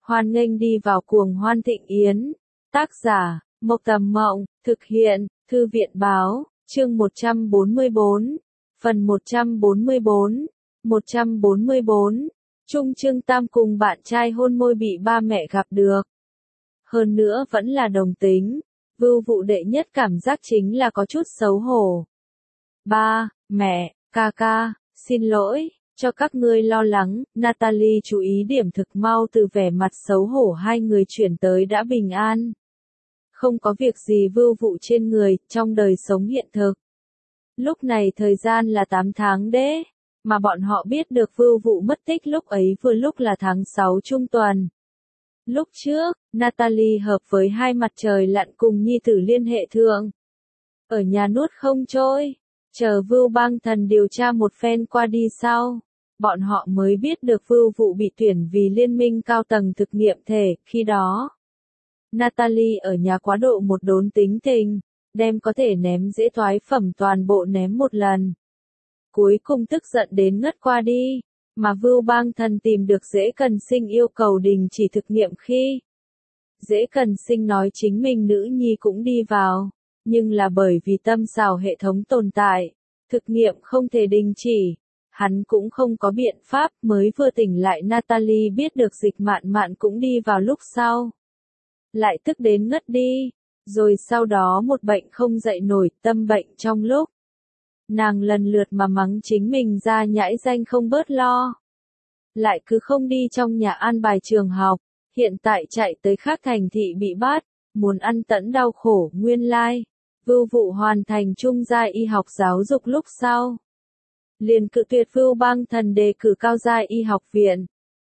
Hoan nghênh đi vào cuồng hoan thịnh yến. Tác giả, Mộc Tầm Mộng, thực hiện, Thư viện Báo, chương 144, phần 144, 144. Trung Trương Tam cùng bạn trai hôn môi bị ba mẹ gặp được. Hơn nữa vẫn là đồng tính, Vưu Vụ đệ nhất cảm giác chính là có chút xấu hổ. Ba, mẹ, ca, xin lỗi, cho các ngươi lo lắng, Natalie chú ý điểm thực mau từ vẻ mặt xấu hổ hai người chuyển tới đã bình an. Không có việc gì Vưu Vụ trên người, trong đời sống hiện thực. Lúc này thời gian là 8 tháng đế, mà bọn họ biết được Vưu Vụ mất tích lúc ấy vừa lúc là tháng 6 trung tuần. Lúc trước, Natalie hợp với hai mặt trời lặn cùng nhi tử liên hệ thượng. Ở nhà nuốt không trôi, chờ Vưu Bang Thần điều tra một phen qua đi sau, bọn họ mới biết được Vưu Vụ bị tuyển vì liên minh cao tầng thực nghiệm thể, khi đó. Natalie ở nhà quá độ một đốn tính tình, đem có thể ném dễ toái phẩm toàn bộ ném một lần. Cuối cùng tức giận đến ngất qua đi, mà Vưu Bang Thần tìm được Dễ Cần Sinh yêu cầu đình chỉ thực nghiệm khi. Dễ Cần Sinh nói chính mình nữ nhi cũng đi vào, nhưng là bởi vì tâm xào hệ thống tồn tại, thực nghiệm không thể đình chỉ. Hắn cũng không có biện pháp, mới vừa tỉnh lại Natalie biết được Dịch Mạn Mạn cũng đi vào lúc sau. Lại tức đến ngất đi, rồi sau đó một bệnh không dậy nổi, tâm bệnh trong lúc. Nàng lần lượt mà mắng chính mình ra nhãi danh không bớt lo. Lại cứ không đi trong nhà an bài trường học, hiện tại chạy tới khác thành thị bị bắt, muốn ăn tẫn đau khổ, nguyên lai. Vưu Vụ hoàn thành trung giai y học giáo dục lúc sau. Liền cự tuyệt Vưu Bang Thần đề cử cao giai y học viện.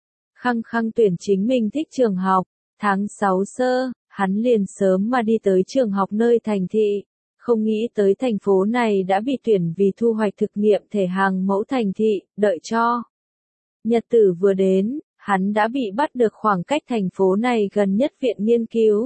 Khăng tuyển chính mình thích trường học, tháng 6 sơ, hắn liền sớm mà đi tới trường học nơi thành thị. Không nghĩ tới thành phố này đã bị tuyển vì thu hoạch thực nghiệm thể hàng mẫu thành thị, đợi cho. Nhật tử vừa đến, hắn đã bị bắt được khoảng cách thành phố này gần nhất viện nghiên cứu.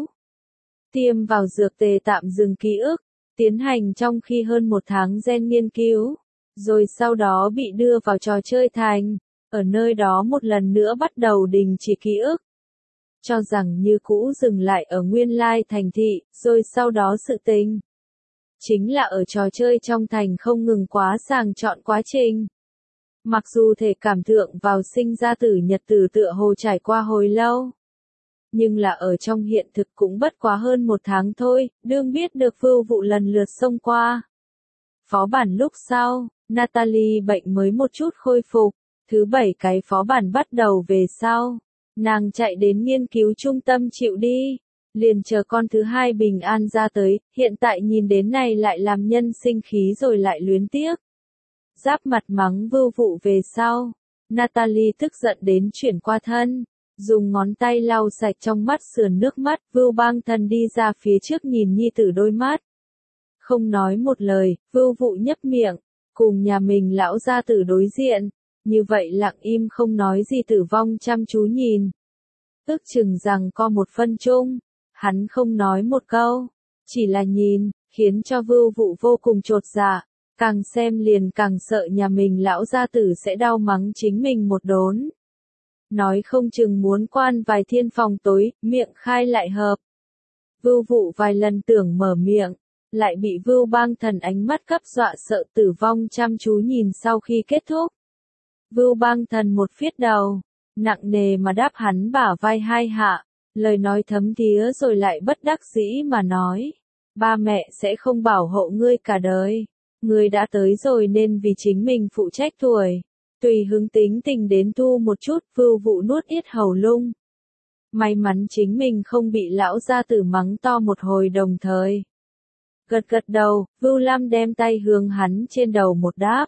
Tiêm vào dược tề tạm dừng ký ức, tiến hành trong khi hơn một tháng gen nghiên cứu, rồi sau đó bị đưa vào trò chơi thành, ở nơi đó một lần nữa bắt đầu đình chỉ ký ức. Cho rằng như cũ dừng lại ở nguyên lai thành thị, rồi sau đó sự tình. Chính là ở trò chơi trong thành không ngừng quá sàng chọn quá trình. Mặc dù thể cảm thượng vào sinh ra tử nhật tử tựa hồ trải qua hồi lâu. Nhưng là ở trong hiện thực cũng bất quá hơn một tháng thôi, đương biết được Vưu Vụ lần lượt xông qua. Phó bản lúc sau, Natalie bệnh mới một chút khôi phục, thứ 7 cái phó bản bắt đầu về sau. Nàng chạy đến nghiên cứu trung tâm chịu đi, liền chờ con thứ 2 bình an ra tới, hiện tại nhìn đến này lại làm nhân sinh khí rồi lại luyến tiếc. Giáp mặt mắng Vưu Vụ về sau, Natalie tức giận đến chuyển qua thân, dùng ngón tay lau sạch trong mắt sườn nước mắt, Vưu Bang Thần đi ra phía trước nhìn nhi tử đôi mắt. Không nói một lời, Vưu Vụ nhấp miệng, cùng nhà mình lão gia tử đối diện, như vậy lặng im không nói gì tử vong chăm chú nhìn. Ước chừng rằng có một phân chung, hắn không nói một câu, chỉ là nhìn, khiến cho Vưu Vụ vô cùng chột dạ, càng xem liền càng sợ nhà mình lão gia tử sẽ đau mắng chính mình một đốn. Nói không chừng muốn quan vài thiên phòng tối, miệng khai lại hợp. Vưu Vụ vài lần tưởng mở miệng, lại bị Vưu Bang Thần ánh mắt cấp dọa sợ tử vong chăm chú nhìn sau khi kết thúc. Vưu Bang Thần một phiết đầu, nặng nề mà đáp hắn bả vai hai hạ, lời nói thấm thía rồi lại bất đắc dĩ mà nói. Ba mẹ sẽ không bảo hộ ngươi cả đời. Ngươi đã tới rồi nên vì chính mình phụ trách tuổi. Tùy hứng tính tình đến tu một chút, Vưu Vụ nuốt yết hầu lung. May mắn chính mình không bị lão gia tử mắng to một hồi đồng thời. Gật đầu, Vưu Lam đem tay hướng hắn trên đầu một đáp.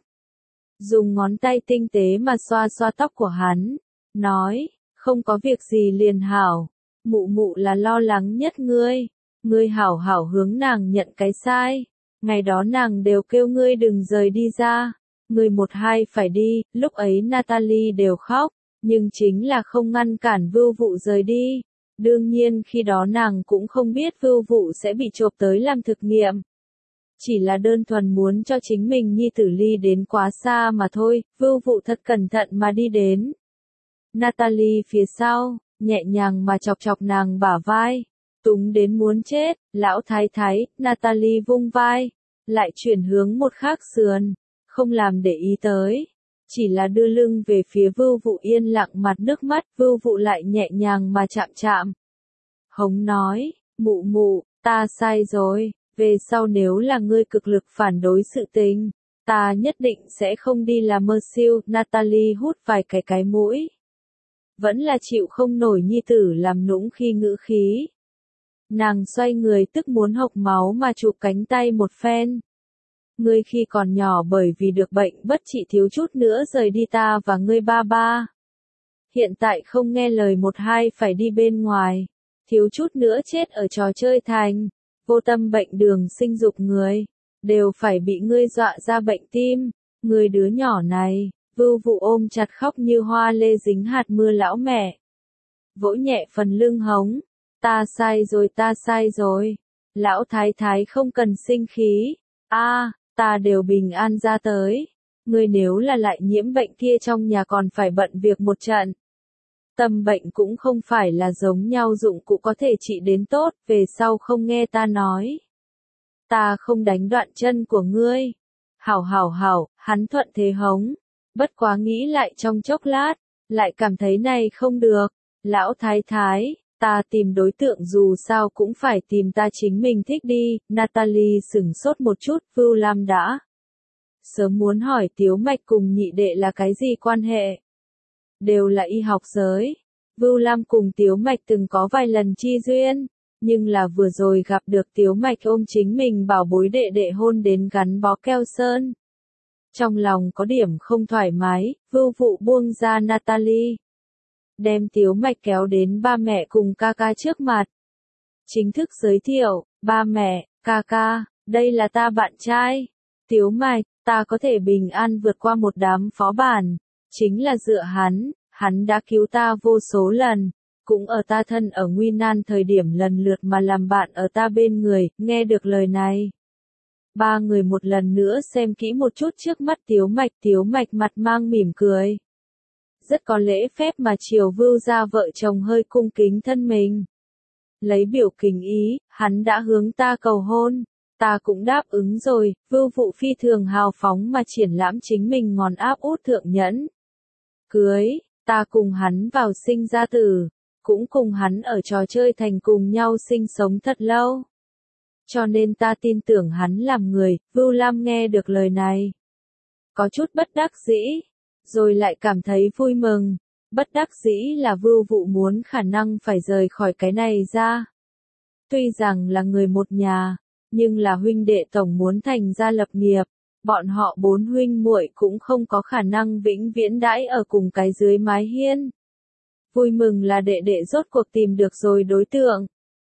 Dùng ngón tay tinh tế mà xoa xoa tóc của hắn, nói, không có việc gì liền hảo, mụ là lo lắng nhất ngươi hảo hảo hướng nàng nhận cái sai, ngày đó nàng đều kêu ngươi đừng rời đi ra, ngươi một hai phải đi, lúc ấy Natalie đều khóc, nhưng chính là không ngăn cản Vưu Vụ rời đi, đương nhiên khi đó nàng cũng không biết Vưu Vụ sẽ bị chộp tới làm thực nghiệm. Chỉ là đơn thuần muốn cho chính mình nhi tử ly đến quá xa mà thôi, Vưu Vụ thật cẩn thận mà đi đến. Natalie phía sau, nhẹ nhàng mà chọc chọc nàng bả vai, túng đến muốn chết, lão thái thái, Natalie vung vai, lại chuyển hướng một khác sườn, không làm để ý tới, chỉ là đưa lưng về phía Vưu Vụ yên lặng mặt nước mắt, Vưu Vụ lại nhẹ nhàng mà chạm chạm. Hống nói, mụ mụ, ta sai rồi, về sau nếu là ngươi cực lực phản đối sự tình, ta nhất định sẽ không đi làm mơ siêu. Natalie hút vài cái mũi. Vẫn là chịu không nổi nhi tử làm nũng khi ngữ khí. Nàng xoay người tức muốn hộc máu mà chụp cánh tay một phen. Ngươi khi còn nhỏ bởi vì được bệnh bất trị thiếu chút nữa rời đi ta và ngươi ba ba. Hiện tại không nghe lời một hai phải đi bên ngoài, thiếu chút nữa chết ở trò chơi thành, vô tâm bệnh đường sinh dục người, đều phải bị ngươi dọa ra bệnh tim, người đứa nhỏ này. Vưu Vụ ôm chặt khóc như hoa lê dính hạt mưa lão mẹ. Vỗ nhẹ phần lưng hống. Ta sai rồi. Lão thái thái không cần sinh khí. Ta đều bình an ra tới. Ngươi nếu là lại nhiễm bệnh kia trong nhà còn phải bận việc một trận. Tâm bệnh cũng không phải là giống nhau dụng cụ có thể trị đến tốt, về sau không nghe ta nói. Ta không đánh đoạn chân của ngươi. Hảo, hắn thuận thế hống. Bất quá nghĩ lại trong chốc lát, lại cảm thấy này không được. Lão thái thái, ta tìm đối tượng dù sao cũng phải tìm ta chính mình thích đi. Natalie sửng sốt một chút, Vưu Lam đã sớm muốn hỏi Tiếu Mạch cùng nhị đệ là cái gì quan hệ. Đều là y học giới. Vưu Lam cùng Tiếu Mạch từng có vài lần chi duyên, nhưng là vừa rồi gặp được Tiếu Mạch ôm chính mình bảo bối đệ đệ hôn đến gắn bó keo sơn. Trong lòng có điểm không thoải mái, Vưu Vụ buông ra Natalie. Đem Tiếu Mạch kéo đến ba mẹ cùng ca ca trước mặt. Chính thức giới thiệu, ba mẹ, ca ca, đây là ta bạn trai. Tiếu Mạch, ta có thể bình an vượt qua một đám phó bản. Chính là dựa hắn đã cứu ta vô số lần. Cũng ở ta thân ở nguy nan thời điểm lần lượt mà làm bạn ở ta bên người, nghe được lời này. Ba người một lần nữa xem kỹ một chút trước mắt Tiếu Mạch mặt mang mỉm cười. Rất có lễ phép mà chiều Vưu ra vợ chồng hơi cung kính thân mình. Lấy biểu kính ý, hắn đã hướng ta cầu hôn, ta cũng đáp ứng rồi. Vưu Vụ phi thường hào phóng mà triển lãm chính mình ngón áp út thượng nhẫn. Cưới, ta cùng hắn vào sinh ra tử, cũng cùng hắn ở trò chơi thành cùng nhau sinh sống thật lâu. Cho nên ta tin tưởng hắn làm người. Vưu Lam nghe được lời này, có chút bất đắc dĩ, rồi lại cảm thấy vui mừng. Bất đắc dĩ là Vưu Vụ muốn khả năng phải rời khỏi cái này ra. Tuy rằng là người một nhà, nhưng là huynh đệ tổng muốn thành gia lập nghiệp, bọn họ bốn huynh muội cũng không có khả năng vĩnh viễn đãi ở cùng cái dưới mái hiên. Vui mừng là đệ đệ rốt cuộc tìm được rồi đối tượng.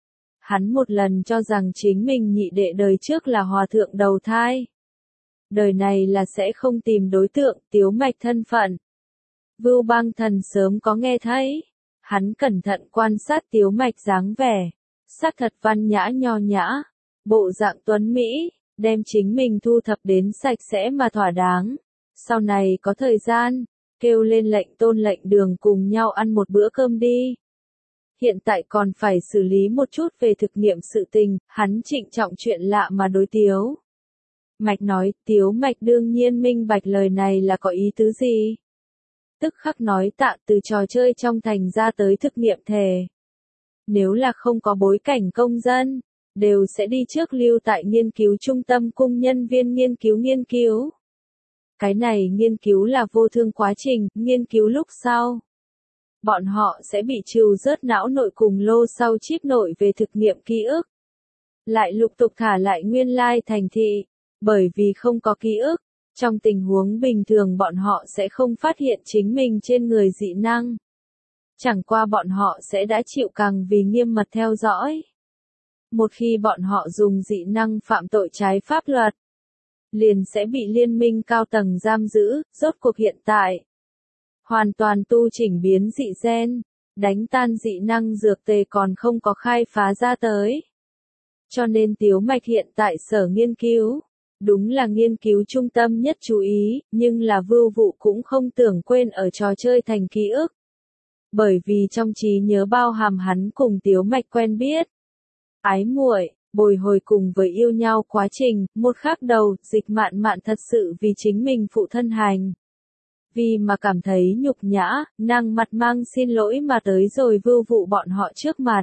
Hắn một lần cho rằng chính mình nhị đệ đời trước là hòa thượng đầu thai. Đời này là sẽ không tìm đối tượng. Tiếu Mạch thân phận. Vưu Bang Thần sớm có nghe thấy. Hắn cẩn thận quan sát Tiếu Mạch dáng vẻ. Sắc thật văn nhã nho nhã. Bộ dạng tuấn Mỹ, đem chính mình thu thập đến sạch sẽ mà thỏa đáng. Sau này có thời gian, kêu lên lệnh tôn lệnh đường cùng nhau ăn một bữa cơm đi. Hiện tại còn phải xử lý một chút về thực nghiệm sự tình, hắn trịnh trọng chuyện lạ mà đối Tiếu Mạch nói. Tiếu Mạch đương nhiên minh bạch lời này là có ý tứ gì. Tức khắc nói tạ từ trò chơi trong thành ra tới thực nghiệm thề. Nếu là không có bối cảnh công dân, đều sẽ đi trước lưu tại nghiên cứu trung tâm cung nhân viên nghiên cứu. Cái này nghiên cứu là vô thương quá trình, nghiên cứu lúc sau. Bọn họ sẽ bị trừ rớt não nội cùng lô sau chip nội về thực nghiệm ký ức. Lại lục tục thả lại nguyên lai thành thị, bởi vì không có ký ức. Trong tình huống bình thường bọn họ sẽ không phát hiện chính mình trên người dị năng. Chẳng qua bọn họ sẽ đã chịu càng vì nghiêm mật theo dõi. Một khi bọn họ dùng dị năng phạm tội trái pháp luật, liền sẽ bị liên minh cao tầng giam giữ. Rốt cuộc hiện tại, hoàn toàn tu chỉnh biến dị gen, đánh tan dị năng dược tề còn không có khai phá ra tới. Cho nên Tiếu Mạch hiện tại sở nghiên cứu, đúng là nghiên cứu trung tâm nhất chú ý, nhưng là Vưu Vụ cũng không tưởng quên ở trò chơi thành ký ức. bởi vì trong trí nhớ bao hàm hắn cùng Tiếu Mạch quen biết. Ái muội, bồi hồi cùng với yêu nhau quá trình, một khắc đầu, Dịch Mạn Mạn thật sự vì chính mình phụ thân hành. Vì mà cảm thấy nhục nhã, nàng mặt mang xin lỗi mà tới rồi vưu vụ bọn họ trước mặt.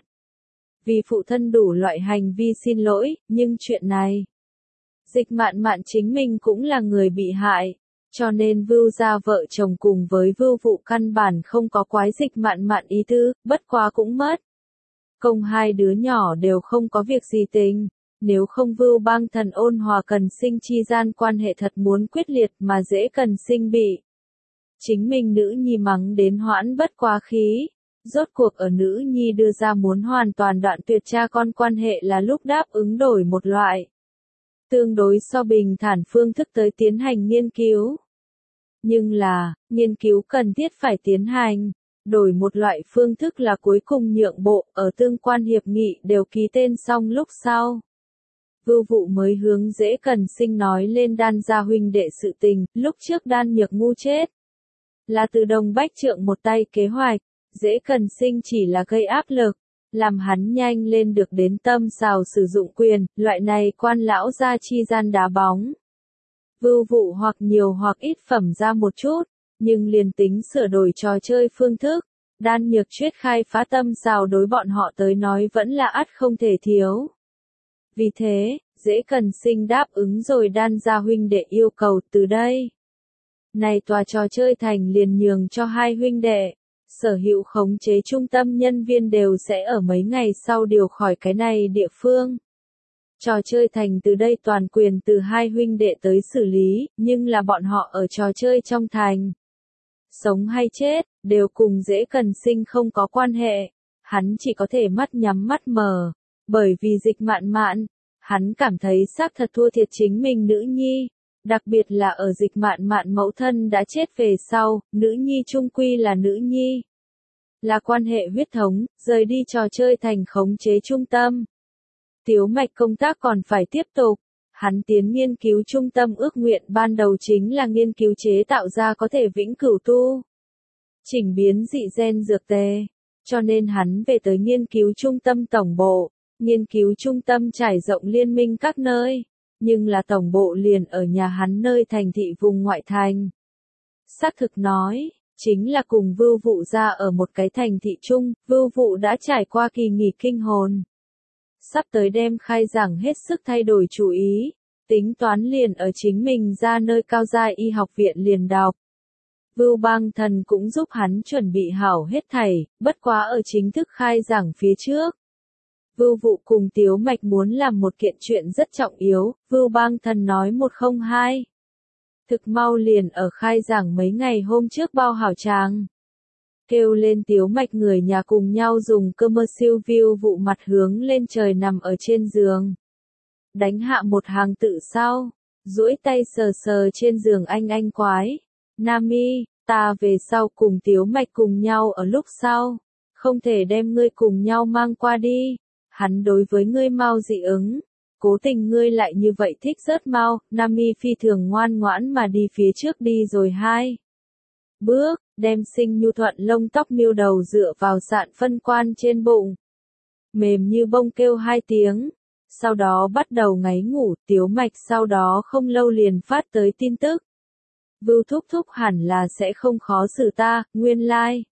Vì phụ thân đủ loại hành vi xin lỗi, nhưng chuyện này, Dịch Mạn Mạn chính mình cũng là người bị hại, cho nên vưu gia vợ chồng cùng với vưu vụ căn bản không có quái Dịch Mạn Mạn ý tứ, bất quá cũng mất. Công hai đứa nhỏ đều không có việc gì tình, nếu không Vưu Bang Thần ôn hòa Cần Sinh chi gian quan hệ thật muốn quyết liệt mà dễ Cần Sinh bị chính mình nữ nhi mắng đến hoãn bất quá khí. Rốt cuộc ở nữ nhi đưa ra muốn hoàn toàn đoạn tuyệt cha con quan hệ là lúc đáp ứng đổi một loại tương đối so bình thản phương thức tới tiến hành nghiên cứu. Nhưng là, nghiên cứu cần thiết phải tiến hành. Đổi một loại phương thức là cuối cùng nhượng bộ, ở tương quan hiệp nghị đều ký tên xong lúc sau. Vưu vụ mới hướng Dễ Cần Sinh nói lên Đan gia huynh đệ sự tình, lúc trước Đan Nhược ngu chết. Là từ Đồng Bách Trượng một tay kế hoạch, Dễ Cần Sinh chỉ là gây áp lực, làm hắn nhanh lên được đến tâm xào sử dụng quyền, loại này quan lão gia chi gian đá bóng. Vưu vụ hoặc nhiều hoặc ít phẩm ra một chút. Nhưng liền tính sửa đổi trò chơi phương thức, Đan Nhược Chuyết khai phá tâm xào đối bọn họ tới nói vẫn là ắt không thể thiếu. Vì thế, Dễ Cần Sinh đáp ứng rồi Đan gia huynh đệ yêu cầu từ đây. Này tòa trò chơi thành liền nhường cho hai huynh đệ, sở hữu khống chế trung tâm nhân viên đều sẽ ở mấy ngày sau điều khỏi cái này địa phương. Trò chơi thành từ đây toàn quyền từ hai huynh đệ tới xử lý, nhưng là bọn họ ở trò chơi trong thành. Sống hay chết, đều cùng Dễ Cần Sinh không có quan hệ. Hắn chỉ có thể mắt nhắm mắt mở. Bởi vì Dịch Mạn Mạn, hắn cảm thấy xác thật thua thiệt chính mình nữ nhi. Đặc biệt là ở Dịch Mạn Mạn mẫu thân đã chết về sau, nữ nhi chung quy là nữ nhi. Là quan hệ huyết thống, rời đi trò chơi thành khống chế trung tâm. Tiếu Mạch công tác còn phải tiếp tục. Hắn tiến nghiên cứu trung tâm ước nguyện ban đầu chính là nghiên cứu chế tạo ra có thể vĩnh cửu tu chỉnh biến dị gen dược tề. Cho nên hắn về tới nghiên cứu trung tâm tổng bộ. Nghiên cứu trung tâm trải rộng liên minh các nơi. Nhưng là tổng bộ liền ở nhà hắn nơi thành thị vùng ngoại thành. Xác thực nói, chính là cùng Vưu Vụ ra ở một cái thành thị chung, Vưu Vụ đã trải qua kỳ nghỉ kinh hồn. Sắp tới đêm khai giảng hết sức thay đổi chủ ý, tính toán liền ở chính mình ra nơi cao gia y học viện liền đọc. Vưu Bang Thần cũng giúp hắn chuẩn bị hảo hết thảy, bất quá ở chính thức khai giảng phía trước. Vưu Vụ cùng Tiếu Mạch muốn làm một kiện chuyện rất trọng yếu, Vưu Bang Thần nói 102. Thực mau liền ở khai giảng mấy ngày hôm trước bao hảo tràng. Kêu lên Tiếu Mạch người nhà cùng nhau dùng commercial view Vụ mặt hướng lên trời nằm ở trên giường. Đánh hạ một hàng tự sau, duỗi tay sờ sờ trên giường anh quái. Nami, ta về sau cùng Tiếu Mạch cùng nhau ở lúc sau. Không thể đem ngươi cùng nhau mang qua đi. Hắn đối với ngươi mau dị ứng. Cố tình ngươi lại như vậy thích rớt mau. Nami phi thường ngoan ngoãn mà đi phía trước đi rồi hai bước, đem Sinh nhu thuận lông tóc miêu đầu dựa vào sạn phân quan trên bụng. Mềm như bông kêu hai tiếng. Sau đó bắt đầu ngáy ngủ. Tiếu Mạch sau đó không lâu liền phát tới tin tức. Vưu thúc thúc hẳn là sẽ không khó xử ta, nguyên lai.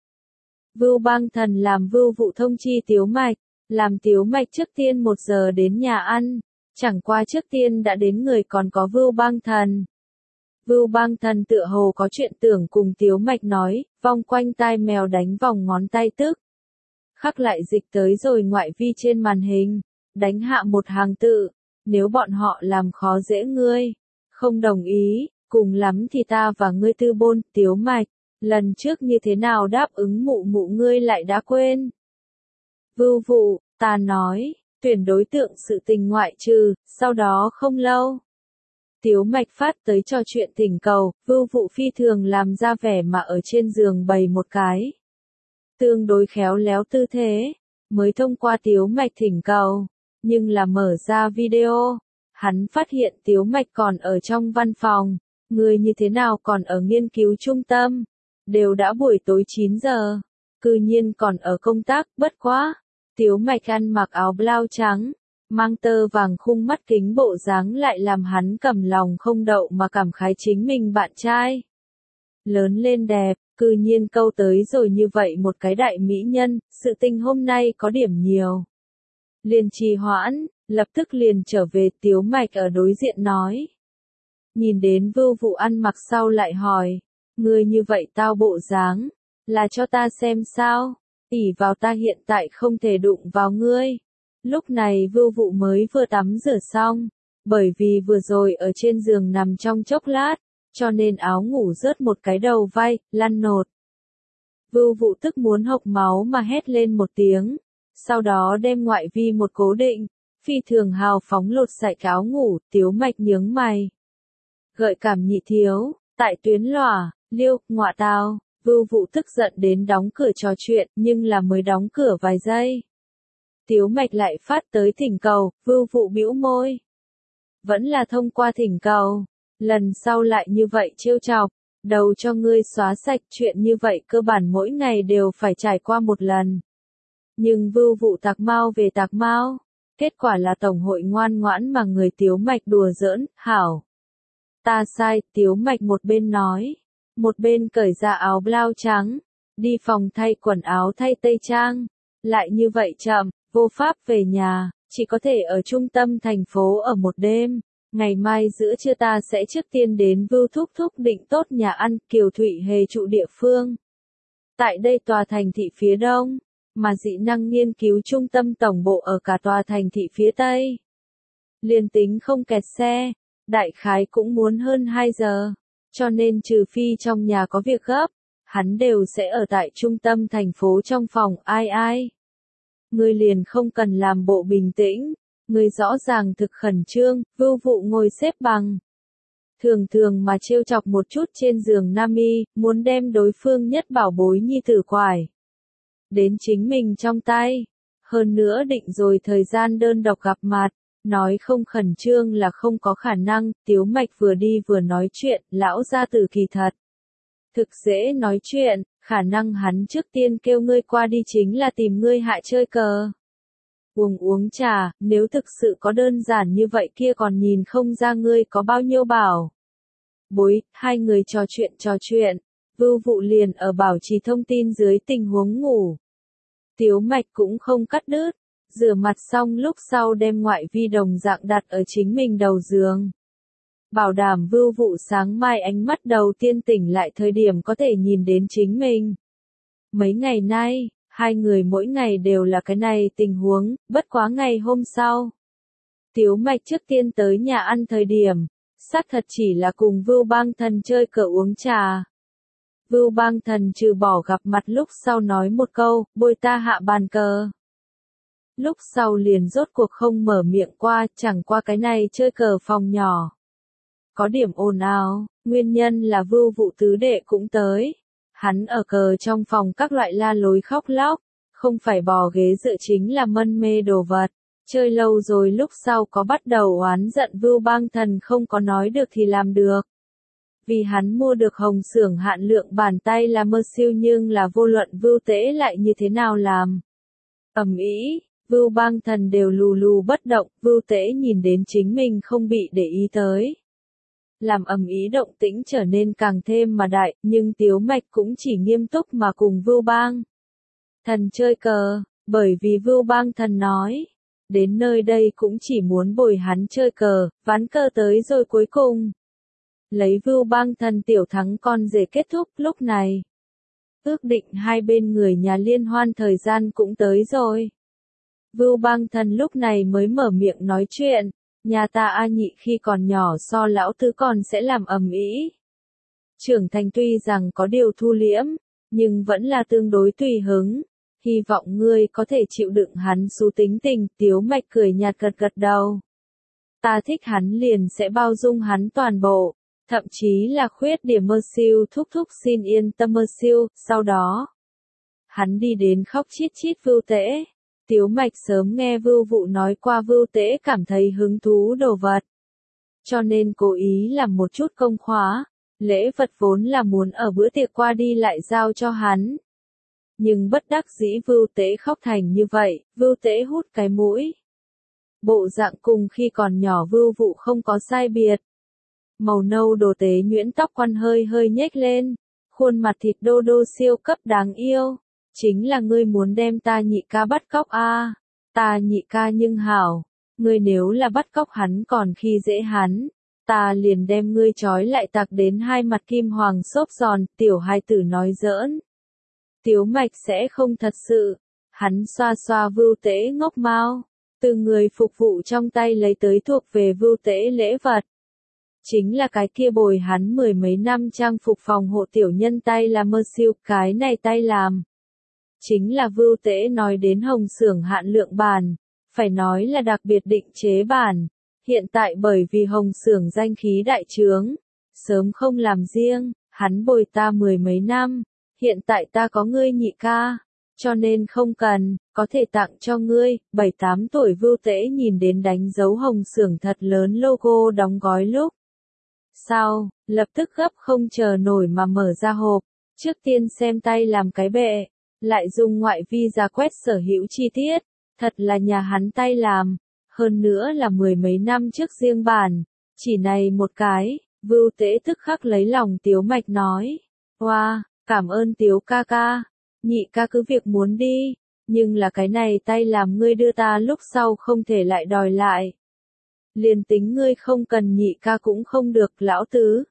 Vưu Bang Thần làm Vưu Vụ thông chi Tiếu Mạch, làm Tiếu Mạch trước tiên 1 giờ đến nhà ăn, chẳng qua trước tiên đã đến người còn có Vưu Bang Thần. Vưu Bang Thần tựa hồ có chuyện tưởng cùng Tiếu Mạch nói, vòng quanh tai mèo đánh vòng ngón tay tức. Khắc lại dịch tới rồi ngoại vi trên màn hình, đánh hạ một hàng tự, nếu bọn họ làm khó dễ ngươi, không đồng ý. Cùng lắm thì ta và ngươi tư bôn, Tiếu Mạch, lần trước như thế nào đáp ứng mụ mụ ngươi lại đã quên. Vưu Vụ, ta nói, tuyển đối tượng sự tình ngoại trừ, sau đó không lâu. Tiếu Mạch phát tới cho chuyện thỉnh cầu, Vưu Vụ phi thường làm ra vẻ mà ở trên giường bày một cái. Tương đối khéo léo tư thế, mới thông qua Tiếu Mạch thỉnh cầu, nhưng là mở ra video, hắn phát hiện Tiếu Mạch còn ở trong văn phòng. Người như thế nào còn ở nghiên cứu trung tâm? Đều đã buổi tối 9 giờ. cư nhiên còn ở công tác, bất quá. Tiếu Mạch ăn mặc áo blau trắng, mang tơ vàng khung mắt kính bộ dáng lại làm hắn cầm lòng không đậu mà cảm khái chính mình bạn trai. Lớn lên đẹp, cư nhiên câu tới rồi như vậy một cái đại mỹ nhân, sự tình hôm nay có điểm nhiều. Liền trì hoãn, lập tức liền trở về. Tiếu Mạch ở đối diện nói. Nhìn đến Vưu Vụ ăn mặc sau lại hỏi, ngươi như vậy tao bộ dáng, là cho ta xem sao, ỷ vào ta hiện tại không thể đụng vào ngươi. Lúc này Vưu Vụ mới vừa tắm rửa xong, bởi vì vừa rồi ở trên giường nằm trong chốc lát, cho nên áo ngủ rớt một cái đầu vai, lăn nột. Vưu Vụ tức muốn hộc máu mà hét lên một tiếng, sau đó đem ngoại vi một cố định, phi thường hào phóng lột sạch áo ngủ. Tiếu Mạch nhướng mày. Gợi cảm nhị thiếu, tại tuyến lòa, liêu, ngọa tao. Vưu Vụ tức giận đến đóng cửa trò chuyện, nhưng là mới đóng cửa vài giây. Tiếu Mạch lại phát tới thỉnh cầu. Vưu Vụ bĩu môi. Vẫn là thông qua thỉnh cầu, lần sau lại như vậy trêu chọc, đầu cho ngươi xóa sạch. Chuyện như vậy cơ bản mỗi ngày đều phải trải qua một lần. Nhưng Vưu Vụ tạc mau về tạc mau, kết quả là tổng hội ngoan ngoãn mà người Tiếu Mạch đùa giỡn. Hảo, ta sai. Tiếu Mạch một bên nói, một bên cởi ra áo blau trắng, đi phòng thay quần áo thay tây trang. Lại như vậy chậm, vô pháp về nhà, chỉ có thể ở trung tâm thành phố ở một đêm. Ngày mai giữa trưa ta sẽ trước tiên đến Vưu Thúc Thúc định tốt nhà ăn Kiều Thụy Hề trụ địa phương. Tại đây tòa thành thị phía đông, mà dị năng nghiên cứu trung tâm tổng bộ ở cả tòa thành thị phía tây. Liên tính không kẹt xe, đại khái cũng muốn hơn 2 giờ, cho nên trừ phi trong nhà có việc gấp, hắn đều sẽ ở tại trung tâm thành phố trong phòng. Ai, ngươi liền không cần làm bộ bình tĩnh, ngươi rõ ràng thực khẩn trương. Vưu Vụ ngồi xếp bằng, thường thường mà trêu chọc một chút trên giường nam y, muốn đem đối phương nhất bảo bối nhi tử quải đến chính mình trong tay. Hơn nữa định rồi thời gian đơn độc gặp mặt, nói không khẩn trương là không có khả năng. Tiếu Mạch vừa đi vừa nói chuyện, lão gia tử kỳ thật thực dễ nói chuyện, khả năng hắn trước tiên kêu ngươi qua đi chính là tìm ngươi hại chơi cờ. Uống trà, nếu thực sự có đơn giản như vậy kia còn nhìn không ra ngươi có bao nhiêu bảo bối. Hai người trò chuyện, Vưu Vụ liền ở bảo trì thông tin dưới tình huống ngủ. Tiếu Mạch cũng không cắt đứt, rửa mặt xong lúc sau đem ngoại vi đồng dạng đặt ở chính mình đầu giường. Bảo đảm Vưu Vụ sáng mai ánh mắt đầu tiên tỉnh lại thời điểm có thể nhìn đến chính mình. Mấy ngày nay, hai người mỗi ngày đều là cái này tình huống, bất quá ngày hôm sau. Tiếu Mạch trước tiên tới nhà ăn thời điểm, xác thật chỉ là cùng Vưu Bang Thần chơi cờ uống trà. Vưu Bang Thần trừ bỏ gặp mặt lúc sau nói một câu, bồi ta hạ bàn cờ. Lúc sau liền rốt cuộc không mở miệng qua, chẳng qua cái này chơi cờ phòng nhỏ. Có điểm ồn ào, nguyên nhân là Vưu Vụ tứ đệ cũng tới. Hắn ở cờ trong phòng các loại la lối khóc lóc, không phải bò ghế dựa chính là mân mê đồ vật. Chơi lâu rồi lúc sau có bắt đầu oán giận Vưu Bang Thần không có nói được thì làm được. Vì hắn mua được hồng xưởng hạn lượng bàn tay là mơ siêu, nhưng là vô luận Vưu Tễ lại như thế nào làm. Ầm ĩ, Vưu Bang Thần đều lù lù bất động. Vưu Tễ nhìn đến chính mình không bị để ý tới, làm ầm ĩ động tĩnh trở nên càng thêm mà đại, nhưng Tiếu Mạch cũng chỉ nghiêm túc mà cùng Vưu Bang Thần chơi cờ, bởi vì Vưu Bang Thần nói, đến nơi đây cũng chỉ muốn bồi hắn chơi cờ. Ván cờ tới rồi cuối cùng, lấy Vưu Bang Thần tiểu thắng con rể kết thúc. Lúc này, ước định hai bên người nhà liên hoan thời gian cũng tới rồi. Vưu Bang Thần lúc này mới mở miệng nói chuyện. Nhà ta A Nhị khi còn nhỏ so lão tứ còn sẽ làm ầm ĩ. Trưởng thành tuy rằng có điều thu liễm, nhưng vẫn là tương đối tùy hứng. Hy vọng ngươi có thể chịu đựng hắn xú tính tình. Tiếu Mạch cười nhạt gật đầu. Ta thích hắn liền sẽ bao dung hắn toàn bộ, thậm chí là khuyết điểm mơ siêu. Thúc thúc xin yên tâm mơ siêu. Sau đó, hắn đi đến khóc chít chít Vưu Tễ. Tiếu Mạch sớm nghe Vưu Vụ nói qua Vưu Tễ cảm thấy hứng thú đồ vật, cho nên cố ý làm một chút công khóa. Lễ vật vốn là muốn ở bữa tiệc qua đi lại giao cho hắn. Nhưng bất đắc dĩ Vưu Tế khóc thành như vậy, Vưu Tế hút cái mũi. Bộ dạng cùng khi còn nhỏ Vưu Vụ không có sai biệt. Màu nâu đồ tế nhuyễn tóc quăn hơi hơi nhếch lên, khuôn mặt thịt đô đô siêu cấp đáng yêu. Chính là ngươi muốn đem ta nhị ca bắt cóc a? Ta nhị ca nhưng hảo, ngươi nếu là bắt cóc hắn còn khi dễ hắn, ta liền đem ngươi trói lại tạc đến hai mặt kim hoàng xốp giòn, tiểu hài tử nói giỡn. Tiếu Mạch sẽ không thật sự, hắn xoa xoa Vưu Tế ngốc mao, từ người phục vụ trong tay lấy tới thuộc về Vưu Tế lễ vật. Chính là cái kia bồi hắn mười mấy năm trang phục phòng hộ tiểu nhân tay làm mơ siêu, cái này tay làm. Chính là Vưu Tế nói đến Hồng Xưởng hạn lượng bản, phải nói là đặc biệt định chế bản. Hiện tại bởi vì Hồng Xưởng danh khí đại trướng, sớm không làm riêng, hắn bồi ta mười mấy năm, hiện tại ta có ngươi nhị ca, cho nên không cần, có thể tặng cho ngươi. 7-8 tuổi Vưu Tế nhìn đến đánh dấu Hồng Xưởng thật lớn logo đóng gói lúc sau, lập tức gấp không chờ nổi mà mở ra hộp, trước tiên xem tay làm cái bệ, lại dùng ngoại vi ra quét sở hữu chi tiết, thật là nhà hắn tay làm, hơn nữa là mười mấy năm trước riêng bản, chỉ này một cái, Vưu Tế tức khắc lấy lòng Tiếu Mạch nói, hoa, cảm ơn Tiếu ca ca, nhị ca cứ việc muốn đi, nhưng là cái này tay làm ngươi đưa ta lúc sau không thể lại đòi lại. Liền tính ngươi không cần nhị ca cũng không được, lão tứ.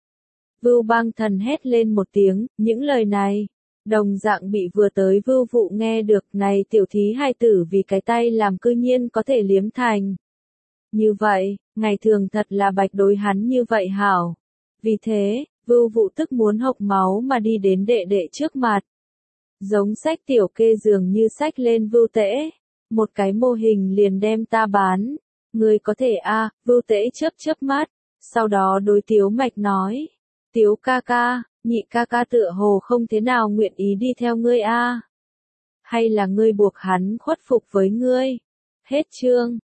Vưu Bang Thần hét lên một tiếng, những lời này, đồng dạng bị vừa tới Vưu Vụ nghe được, này tiểu thí hai tử vì cái tay làm cư nhiên có thể liếm thành. Như vậy, ngày thường thật là bạch đối hắn như vậy hảo. Vì thế, Vưu Vụ tức muốn hộc máu mà đi đến đệ đệ trước mặt. Giống sách tiểu kê dường như sách lên Vưu Tế, một cái mô hình liền đem ta bán. Ngươi có thể a? Vưu Tế chớp chớp mắt, sau đó đối Tiếu Mạch nói, Tiếu ca ca, nhị ca ca tựa hồ không thế nào nguyện ý đi theo ngươi a? Hay là ngươi buộc hắn khuất phục với ngươi? Hết chương.